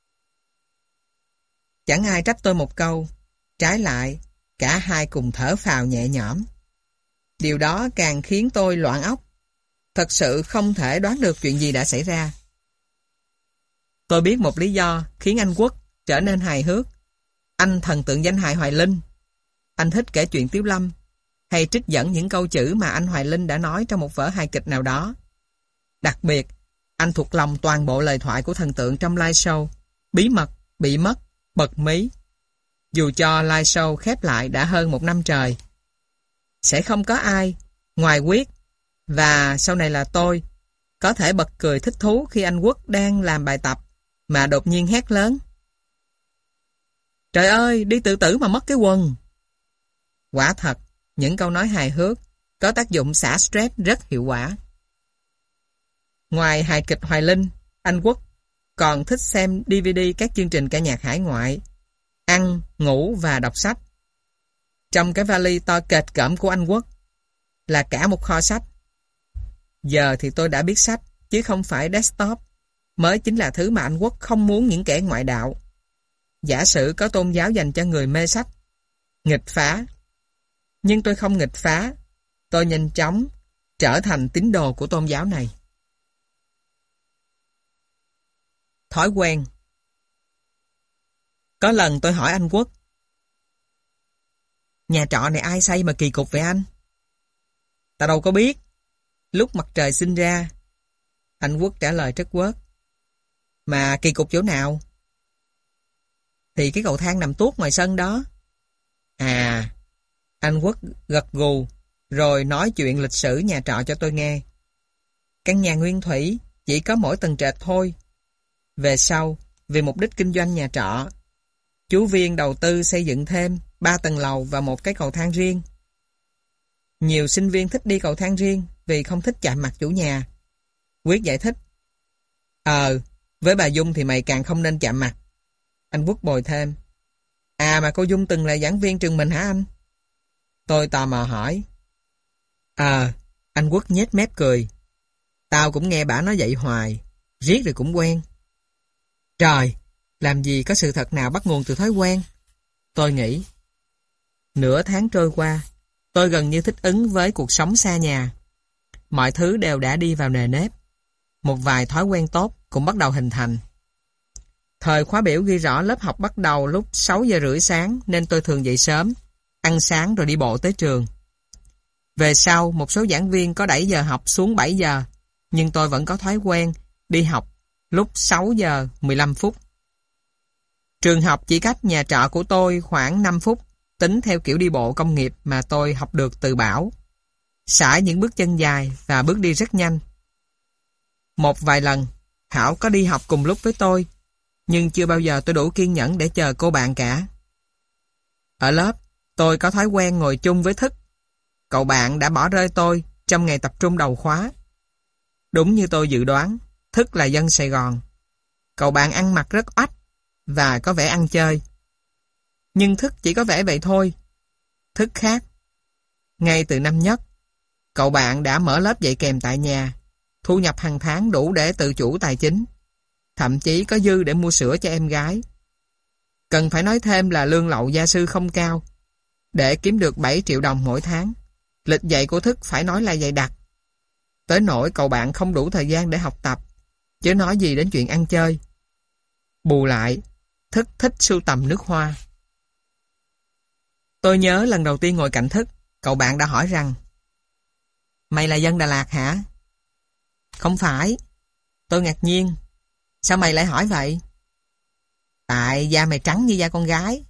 Chẳng ai trách tôi một câu. Trái lại, cả hai cùng thở phào nhẹ nhõm. Điều đó càng khiến tôi loạn óc. Thật sự không thể đoán được chuyện gì đã xảy ra. Tôi biết một lý do khiến anh Quốc trở nên hài hước. Anh thần tượng danh hài Hoài Linh. Anh thích kể chuyện Tiếu Lâm, hay trích dẫn những câu chữ mà anh Hoài Linh đã nói trong một vở hài kịch nào đó. Đặc biệt, anh thuộc lòng toàn bộ lời thoại của thần tượng trong live show, bí mật, bị mất, bật mí. Dù cho live show khép lại đã hơn 1 năm trời. Sẽ không có ai, ngoài Quyết, và sau này là tôi, có thể bật cười thích thú khi anh Quốc đang làm bài tập, mà đột nhiên hét lớn. Trời ơi, đi tự tử mà mất cái quần. Quả thật, những câu nói hài hước có tác dụng xả stress rất hiệu quả. Ngoài hài kịch Hoài Linh, anh Quốc còn thích xem DVD các chương trình ca nhạc hải ngoại, ăn, ngủ và đọc sách. Trong cái vali to kệch cỡm của anh Quốc là cả một kho sách. Giờ thì tôi đã biết sách, chứ không phải desktop, mới chính là thứ mà anh Quốc không muốn những kẻ ngoại đạo. Giả sử có tôn giáo dành cho người mê sách, nghịch phá. Nhưng tôi không nghịch phá, tôi nhanh chóng trở thành tín đồ của tôn giáo này. Thói quen. Có lần tôi hỏi anh Quốc, nhà trọ này ai xây mà kỳ cục vậy anh? Ta đâu có biết. Lúc mặt trời sinh ra. Anh Quốc trả lời trất quớt. Mà kỳ cục chỗ nào? Thì cái cầu thang nằm tuốt ngoài sân đó. À, anh Quốc gật gù, rồi nói chuyện lịch sử nhà trọ cho tôi nghe. Căn nhà nguyên thủy chỉ có mỗi tầng trệt thôi. Về sau, vì mục đích kinh doanh nhà trọ, chú Viên đầu tư xây dựng thêm 3 tầng lầu và một cái cầu thang riêng. Nhiều sinh viên thích đi cầu thang riêng vì không thích chạm mặt chủ nhà. Quyết giải thích. Với bà Dung thì mày càng không nên chạm mặt. Anh Quốc bồi thêm. À mà cô Dung từng là giảng viên trường mình hả anh? Tôi tò mò hỏi. Anh Quốc nhếch mép cười. Tao cũng nghe bả nói vậy hoài, riết rồi cũng quen. Trời, làm gì có sự thật nào bắt nguồn từ thói quen? Tôi nghĩ. Nửa tháng trôi qua, tôi gần như thích ứng với cuộc sống xa nhà. Mọi thứ đều đã đi vào nề nếp. Một vài thói quen tốt cũng bắt đầu hình thành. Thời khóa biểu ghi rõ lớp học bắt đầu lúc 6 giờ rưỡi sáng nên tôi thường dậy sớm, ăn sáng rồi đi bộ tới trường. Về sau, một số giảng viên có đẩy giờ học xuống 7 giờ, nhưng tôi vẫn có thói quen đi học lúc 6 giờ 15 phút. Trường học chỉ cách nhà trọ của tôi khoảng 5 phút, tính theo kiểu đi bộ công nghiệp mà tôi học được từ Bảo. Sải những bước chân dài và bước đi rất nhanh. Một vài lần, Hảo có đi học cùng lúc với tôi, nhưng chưa bao giờ tôi đủ kiên nhẫn để chờ cô bạn cả. Ở lớp, tôi có thói quen ngồi chung với Thức. Cậu bạn đã bỏ rơi tôi trong ngày tập trung đầu khóa. Đúng như tôi dự đoán, Thức là dân Sài Gòn. Cậu bạn ăn mặc rất oách và có vẻ ăn chơi. Nhưng Thức chỉ có vẻ vậy thôi. Thức khác. Ngay từ năm nhất, cậu bạn đã mở lớp dạy kèm tại nhà, thu nhập hàng tháng đủ để tự chủ tài chính, thậm chí có dư để mua sữa cho em gái. Cần phải nói thêm là lương lậu gia sư không cao. Để kiếm được 7 triệu đồng mỗi tháng, lịch dạy của Thức phải nói là dày đặc. Tới nỗi cậu bạn không đủ thời gian để học tập, chứ nói gì đến chuyện ăn chơi. Bù lại, Thức thích sưu tầm nước hoa. Tôi nhớ lần đầu tiên ngồi cạnh Thức, cậu bạn đã hỏi rằng: Mày là dân Đà Lạt hả? Không phải. Tôi ngạc nhiên. Sao mày lại hỏi vậy? Tại da mày trắng như da con gái.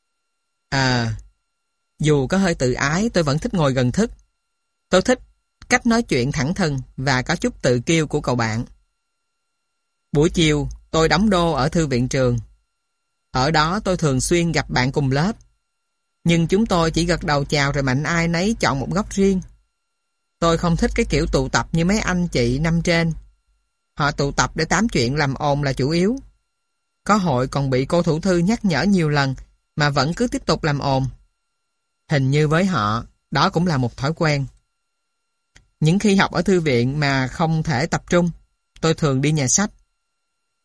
Dù có hơi tự ái, tôi vẫn thích ngồi gần Thức. Tôi thích cách nói chuyện thẳng thừng và có chút tự kiêu của cậu bạn. Buổi chiều, tôi đóng đô ở thư viện trường. Ở đó tôi thường xuyên gặp bạn cùng lớp. Nhưng chúng tôi chỉ gật đầu chào rồi mạnh ai nấy chọn một góc riêng. Tôi không thích cái kiểu tụ tập như mấy anh chị năm trên. Họ tụ tập để tám chuyện làm ồn là chủ yếu. Có hội còn bị cô thủ thư nhắc nhở nhiều lần mà vẫn cứ tiếp tục làm ồn. Hình như với họ, đó cũng là một thói quen. Những khi học ở thư viện mà không thể tập trung, tôi thường đi nhà sách.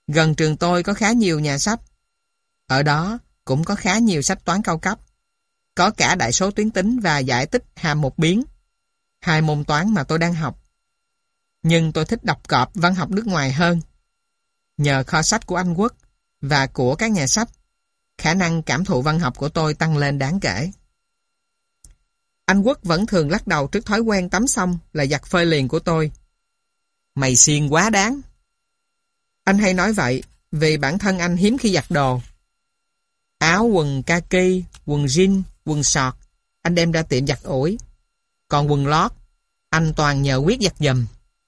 Gần trường tôi có khá nhiều nhà sách. Ở đó cũng có khá nhiều sách toán cao cấp. Có cả đại số tuyến tính và giải tích hàm một biến. 2 môn toán mà tôi đang học. Nhưng tôi thích đọc cọp văn học nước ngoài hơn. Nhờ kho sách của Anh Quốc và của các nhà sách, khả năng cảm thụ văn học của tôi tăng lên đáng kể. Anh Quốc vẫn thường lắc đầu trước thói quen tắm xong là giặt phơi liền của tôi. Mày xiên quá đáng. Anh hay nói vậy vì bản thân anh hiếm khi giặt đồ. Áo quần kaki, quần jean, quần sọt anh đem ra tiệm giặt ủi. Còn quần lót anh toàn nhờ Quyết giặt giùm.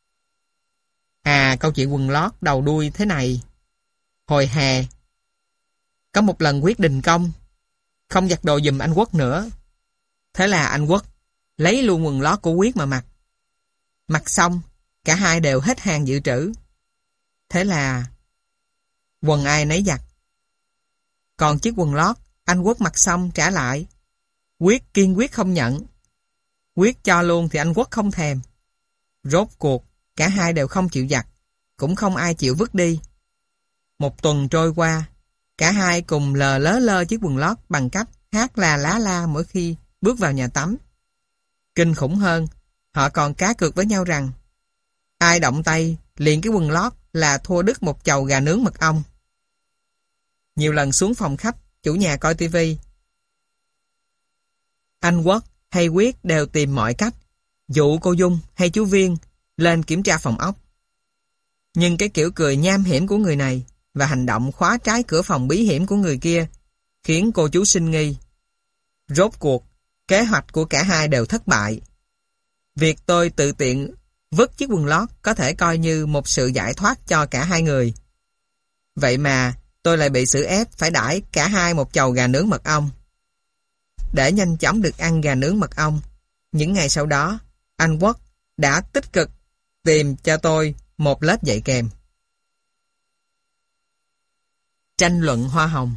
À, câu chuyện quần lót đầu đuôi thế này. Hồi hè có một lần Quyết đình công, không giặt đồ giùm anh Quốc nữa. Thế là anh Quốc lấy luôn quần lót của Quyết mà mặc. Mặc xong, cả hai đều hết hàng dự trữ. Thế là quần ai nấy giặt. Còn chiếc quần lót anh Quốc mặc xong trả lại, Quyết kiên quyết không nhận. Quyết cho luôn thì anh Quốc không thèm. Rốt cuộc cả hai đều không chịu giặt, cũng không ai chịu vứt đi. Một tuần trôi qua, cả hai cùng lơ lơ chiếc quần lót bằng cách hát la lá la mỗi khi bước vào nhà tắm. Kinh khủng hơn, họ còn cá cược với nhau rằng ai động tay liền cái quần lót là thua đứt một chầu gà nướng mật ong. Nhiều lần xuống phòng khách, chủ nhà coi tivi, anh Quốc hay Quyết đều tìm mọi cách dụ cô Dung hay chú Viên lên kiểm tra phòng ốc. Nhưng cái kiểu cười nham hiểm của người này và hành động khóa trái cửa phòng bí hiểm của người kia khiến cô chú sinh nghi. Rốt cuộc, kế hoạch của cả hai đều thất bại. Việc tôi tự tiện vứt chiếc quần lót có thể coi như một sự giải thoát cho cả hai người. Vậy mà tôi lại bị xử ép phải đãi cả hai một chầu gà nướng mật ong. Để nhanh chóng được ăn gà nướng mật ong, những ngày sau đó, anh Quốc đã tích cực tìm cho tôi một lớp dạy kèm. Tranh luận hoa hồng.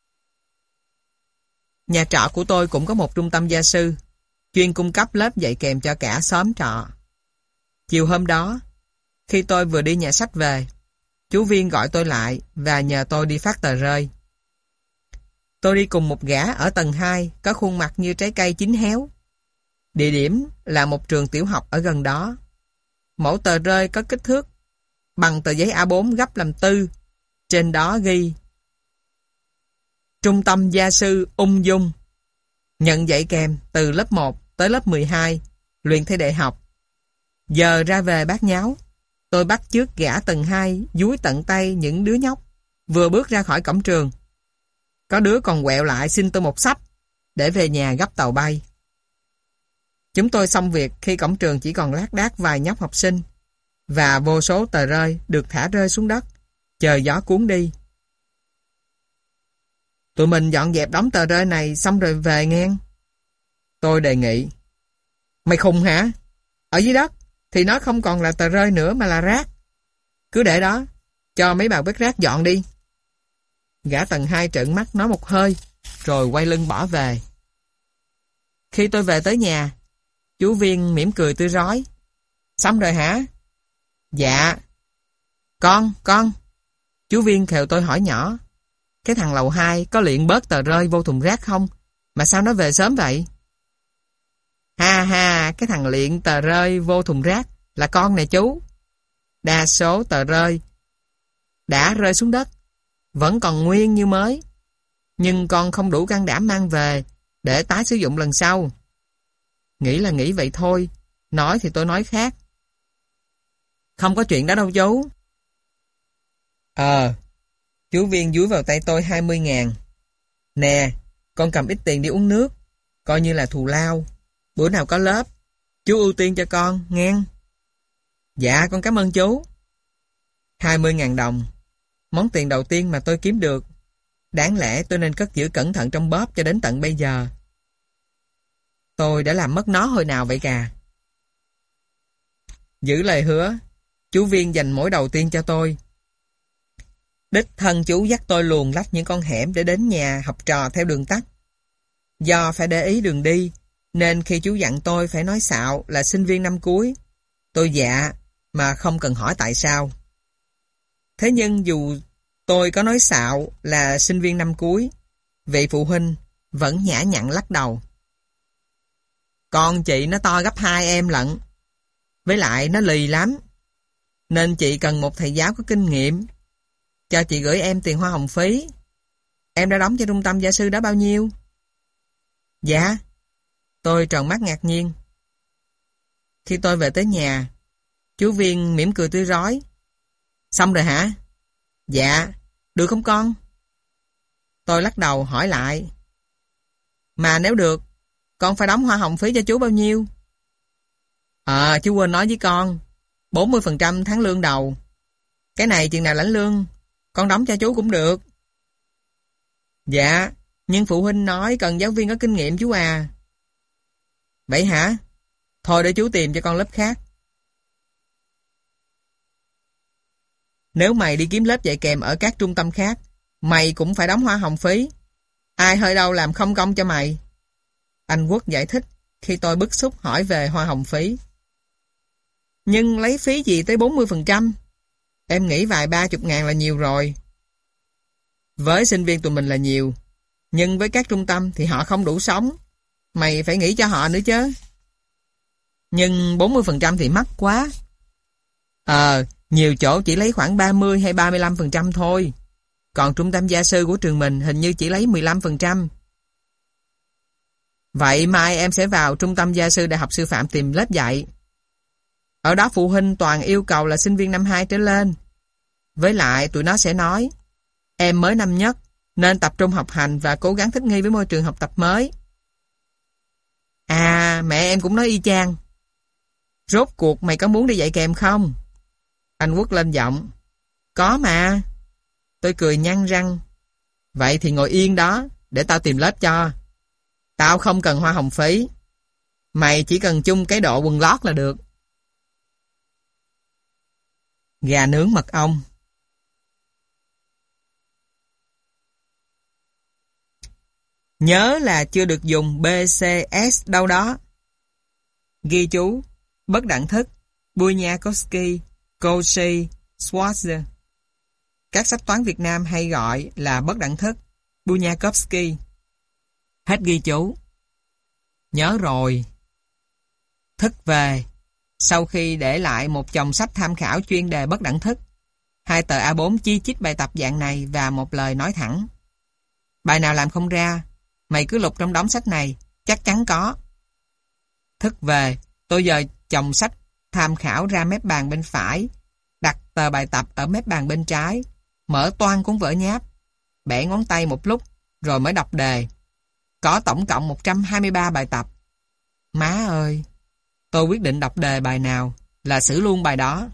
Nhà trọ của tôi cũng có một trung tâm gia sư, chuyên cung cấp lớp dạy kèm cho cả xóm trọ. Chiều hôm đó, khi tôi vừa đi nhà sách về, chú Viên gọi tôi lại và nhờ tôi đi phát tờ rơi. Tôi đi cùng một gã ở tầng 2 có khuôn mặt như trái cây chín héo. Địa điểm là một trường tiểu học ở gần đó. Mẫu tờ rơi có kích thước bằng tờ giấy A4 gấp làm 4. Trên đó ghi Trung tâm gia sư Ung Dung, nhận dạy kèm từ lớp 1 tới lớp 12, luyện thi đại học. Giờ ra về bát nháo, tôi bắt chước gã tầng 2 dúi tận tay những đứa nhóc vừa bước ra khỏi cổng trường. Có đứa còn quẹo lại xin tôi một xách để về nhà gấp tàu bay. Chúng tôi xong việc khi cổng trường chỉ còn lác đác vài nhóc học sinh và vô số tờ rơi được thả rơi xuống đất, chờ gió cuốn đi. Tụi mình dọn dẹp đống tờ rơi này xong rồi về nghe. Tôi đề nghị. Mày khùng hả? Ở dưới đất thì nó không còn là tờ rơi nữa mà là rác. Cứ để đó, cho mấy bà quét rác dọn đi. Gã tầng 2 trợn mắt nói một hơi, rồi quay lưng bỏ về. Khi tôi về tới nhà, chú Viên mỉm cười tươi rói. Xong rồi hả? Dạ. Con. Chú Viên khều tôi hỏi nhỏ. Cái thằng lầu 2 có luyện bớt tờ rơi vô thùng rác không? Mà sao nó về sớm vậy? Ha, cái thằng luyện tờ rơi vô thùng rác là con này chú. Đa số tờ rơi đã rơi xuống đất, vẫn còn nguyên như mới. Nhưng con không đủ can đảm mang về để tái sử dụng lần sau. Nghĩ là nghĩ vậy thôi, nói thì tôi nói khác. Không có chuyện đó đâu chú. Chú Viên dúi vào tay tôi 20.000. Nè, con cầm ít tiền đi uống nước, coi như là thù lao. Bữa nào có lớp, chú ưu tiên cho con, nghe. Dạ, con cảm ơn chú. 20.000 đồng, món tiền đầu tiên mà tôi kiếm được. Đáng lẽ tôi nên cất giữ cẩn thận trong bóp cho đến tận bây giờ. Tôi đã làm mất nó hồi nào vậy cà? Giữ lời hứa, chú Viên dành mỗi đầu tiên cho tôi. Đích thân chú dắt tôi luồn lách những con hẻm để đến nhà học trò theo đường tắt. Do phải để ý đường đi, nên khi chú dặn tôi phải nói xạo là sinh viên năm cuối, tôi dạ, mà không cần hỏi tại sao. Thế nhưng dù Tôi có nói xạo là sinh viên năm cuối. Vị phụ huynh vẫn nhã nhặn lắc đầu. Con chị nó to gấp 2 em lận. Với lại nó lì lắm. Nên chị cần một thầy giáo có kinh nghiệm. Cho chị gửi em tiền hoa hồng phí. Em đã đóng cho trung tâm gia sư đó bao nhiêu? Dạ. Tôi tròn mắt ngạc nhiên. Khi tôi về tới nhà, chú Viên mỉm cười tươi rói. Xong rồi hả? Dạ. Được không con? Tôi lắc đầu hỏi lại. Mà nếu được, con phải đóng hoa hồng phí cho chú bao nhiêu? Chú quên nói với con. 40% tháng lương đầu. Cái này chừng nào lãnh lương, con đóng cho chú cũng được. Dạ, nhưng phụ huynh nói cần giáo viên có kinh nghiệm chú à. Vậy hả? Thôi để chú tìm cho con lớp khác. Nếu mày đi kiếm lớp dạy kèm ở các trung tâm khác, mày cũng phải đóng hoa hồng phí. Ai hơi đâu làm không công cho mày. Anh Quốc giải thích khi tôi bức xúc hỏi về hoa hồng phí. Nhưng lấy phí gì tới 40%? Em nghĩ vài 30 ngàn là nhiều rồi. Với sinh viên tụi mình là nhiều, nhưng với các trung tâm thì họ không đủ sống. Mày phải nghĩ cho họ nữa chứ. Nhưng 40% thì mắc quá. Nhiều chỗ chỉ lấy khoảng 30 hay 35% thôi. Còn trung tâm gia sư của trường mình hình như chỉ lấy 15%. Vậy mai em sẽ vào trung tâm gia sư Đại học Sư phạm tìm lớp dạy. Ở đó phụ huynh toàn yêu cầu là sinh viên năm 2 trở lên. Với lại tụi nó sẽ nói, em mới năm nhất nên tập trung học hành và cố gắng thích nghi với môi trường học tập mới. Mẹ em cũng nói y chang. Rốt cuộc mày có muốn đi dạy kèm không? Anh Quốc lên giọng. Có mà. Tôi cười nhăn răng. Vậy thì ngồi yên đó, để tao tìm lớp cho. Tao không cần hoa hồng phí. Mày chỉ cần chung cái độ quần lót là được. Gà nướng mật ong. Nhớ là chưa được dùng BCS đâu đó. Ghi chú, bất đẳng thức, Bunyakovsky, Cauchy, Schwarzer. Các sách toán Việt Nam hay gọi là bất đẳng thức, Bunyakovsky. Hết ghi chú. Nhớ rồi. Thức về. Sau khi để lại một chồng sách tham khảo chuyên đề bất đẳng thức, 2 tờ A4 chi chít bài tập dạng này và một lời nói thẳng. Bài nào làm không ra, mày cứ lục trong đống sách này, chắc chắn có. Thức về, tôi dời chồng sách tham khảo ra mép bàn bên phải, đặt tờ bài tập ở mép bàn bên trái, mở toang cuốn vở nháp, bẻ ngón tay một lúc, rồi mới đọc đề. Có tổng cộng 123 bài tập. Má ơi! Tôi quyết định đọc đề bài nào là xử luôn bài đó.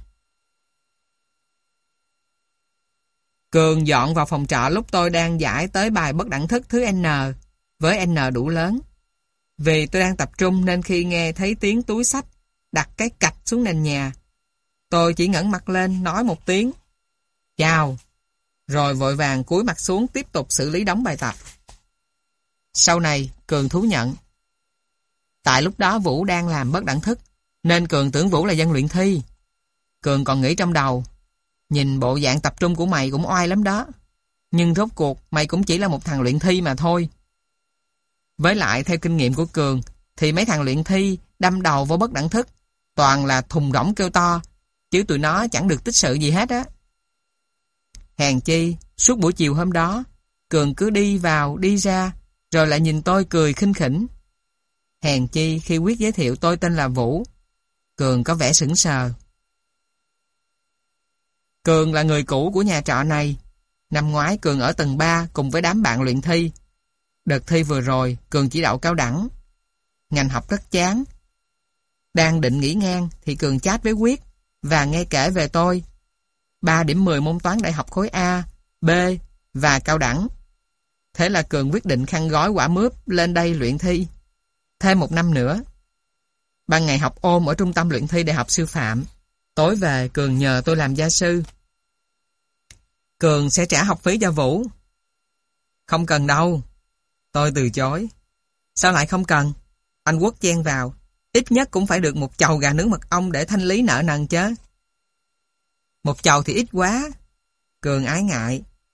Cường dọn vào phòng trọ lúc tôi đang giải tới bài bất đẳng thức thứ N, với N đủ lớn. Vì tôi đang tập trung nên khi nghe thấy tiếng túi xách đặt cái cạch xuống nền nhà, tôi chỉ ngẩng mặt lên nói một tiếng chào, rồi vội vàng cúi mặt xuống tiếp tục xử lý đống bài tập. Sau này Cường thú nhận, tại lúc đó Vũ đang làm bất đẳng thức nên Cường tưởng Vũ là dân luyện thi. Cường còn nghĩ trong đầu, nhìn bộ dạng tập trung của mày cũng oai lắm đó, nhưng rốt cuộc mày cũng chỉ là một thằng luyện thi mà thôi. Với lại theo kinh nghiệm của Cường thì mấy thằng luyện thi đâm đầu vào bất đẳng thức toàn là thùng rỗng kêu to, chứ tụi nó chẳng được tích sự gì hết á. Hèn chi suốt buổi chiều hôm đó Cường cứ đi vào đi ra rồi lại nhìn tôi cười khinh khỉnh. Hèn chi khi Quyết giới thiệu tôi tên là Vũ, Cường có vẻ sững sờ. Cường là người cũ của nhà trọ này. Năm ngoái Cường ở tầng 3 cùng với đám bạn luyện thi. Đợt thi vừa rồi Cường chỉ đậu cao đẳng. Ngành học rất chán. Đang định nghỉ ngang thì Cường chat với Quyết và nghe kể về tôi. 3 điểm 10 môn toán đại học khối A, B và cao đẳng. Thế là Cường quyết định khăn gói quả mướp lên đây luyện thi. Thêm 1 năm nữa. Ban ngày học ôn ở trung tâm luyện thi Đại học Sư phạm. Tối về Cường nhờ tôi làm gia sư. Cường sẽ trả học phí cho Vũ. Không cần đâu. Tôi từ chối. Sao lại không cần? Anh Quốc chen vào. Ít nhất cũng phải được một chầu gà nướng mật ong để thanh lý nợ nần chứ. Một chầu thì ít quá. Cường ái ngại.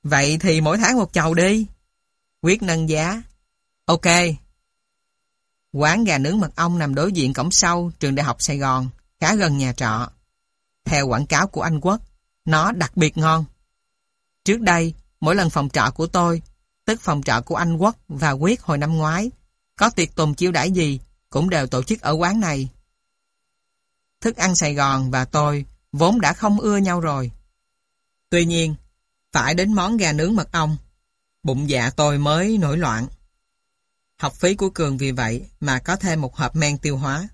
Vậy thì mỗi tháng một chầu đi. Quyết nâng giá. Ok. Quán gà nướng mật ong nằm đối diện cổng sau trường Đại học Sài Gòn, khá gần nhà trọ. Theo quảng cáo của anh Quốc, nó đặc biệt ngon. Trước đây, mỗi lần phòng trọ của tôi, tức phòng trọ của anh Quốc và Quyết hồi năm ngoái, có tiệc tùng chiêu đãi gì cũng đều tổ chức ở quán này. Thức ăn Sài Gòn và tôi vốn đã không ưa nhau rồi. Tuy nhiên, phải đến món gà nướng mật ong, bụng dạ tôi mới nổi loạn. Học phí của Cường vì vậy mà có thêm một hộp men tiêu hóa.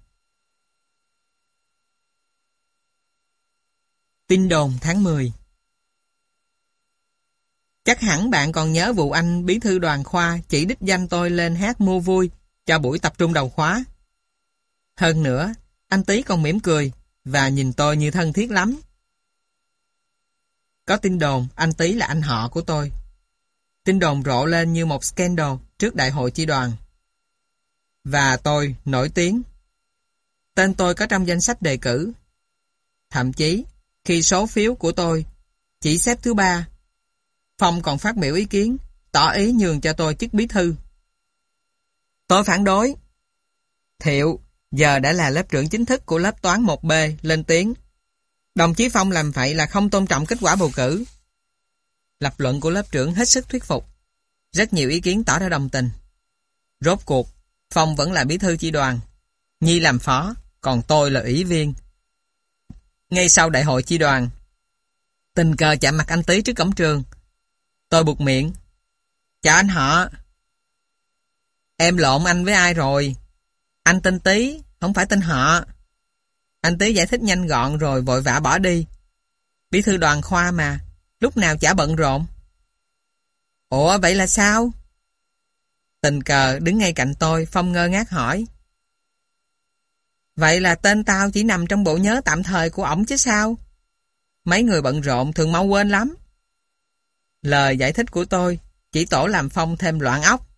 Tin đồn tháng 10. Chắc hẳn bạn còn nhớ vụ anh bí thư đoàn khoa chỉ đích danh tôi lên hát mua vui cho buổi tập trung đầu khóa. Hơn nữa, anh Tý còn mỉm cười và nhìn tôi như thân thiết lắm. Có tin đồn anh Tý là anh họ của tôi. Tin đồn rộ lên như một scandal trước đại hội chi đoàn. Và tôi nổi tiếng. Tên tôi có trong danh sách đề cử. Thậm chí, khi số phiếu của tôi chỉ xếp thứ 3, Phong còn phát biểu ý kiến, tỏ ý nhường cho tôi chức bí thư. Tôi phản đối. Thiệu, giờ đã là lớp trưởng chính thức của lớp toán 1B, lên tiếng. Đồng chí Phong làm vậy là không tôn trọng kết quả bầu cử. Lập luận của lớp trưởng hết sức thuyết phục. Rất nhiều ý kiến tỏ ra đồng tình. Rốt cuộc, Phong vẫn là bí thư chi đoàn. Nhi làm phó, còn tôi là ủy viên. Ngay sau đại hội chi đoàn, tình cờ chạm mặt anh Tý trước cổng trường. Tôi buột miệng. Chào anh họ. Em lộn anh với ai rồi? Anh tên Tý, không phải tên họ. Anh Tý giải thích nhanh gọn rồi vội vã bỏ đi. Bí thư đoàn khoa mà, lúc nào chả bận rộn. Ủa vậy là sao? Tình cờ đứng ngay cạnh tôi, Phong ngơ ngác hỏi. Vậy là tên tao chỉ nằm trong bộ nhớ tạm thời của ổng chứ sao? Mấy người bận rộn thường mau quên lắm. Lời giải thích của tôi chỉ tổ làm Phong thêm loạn óc.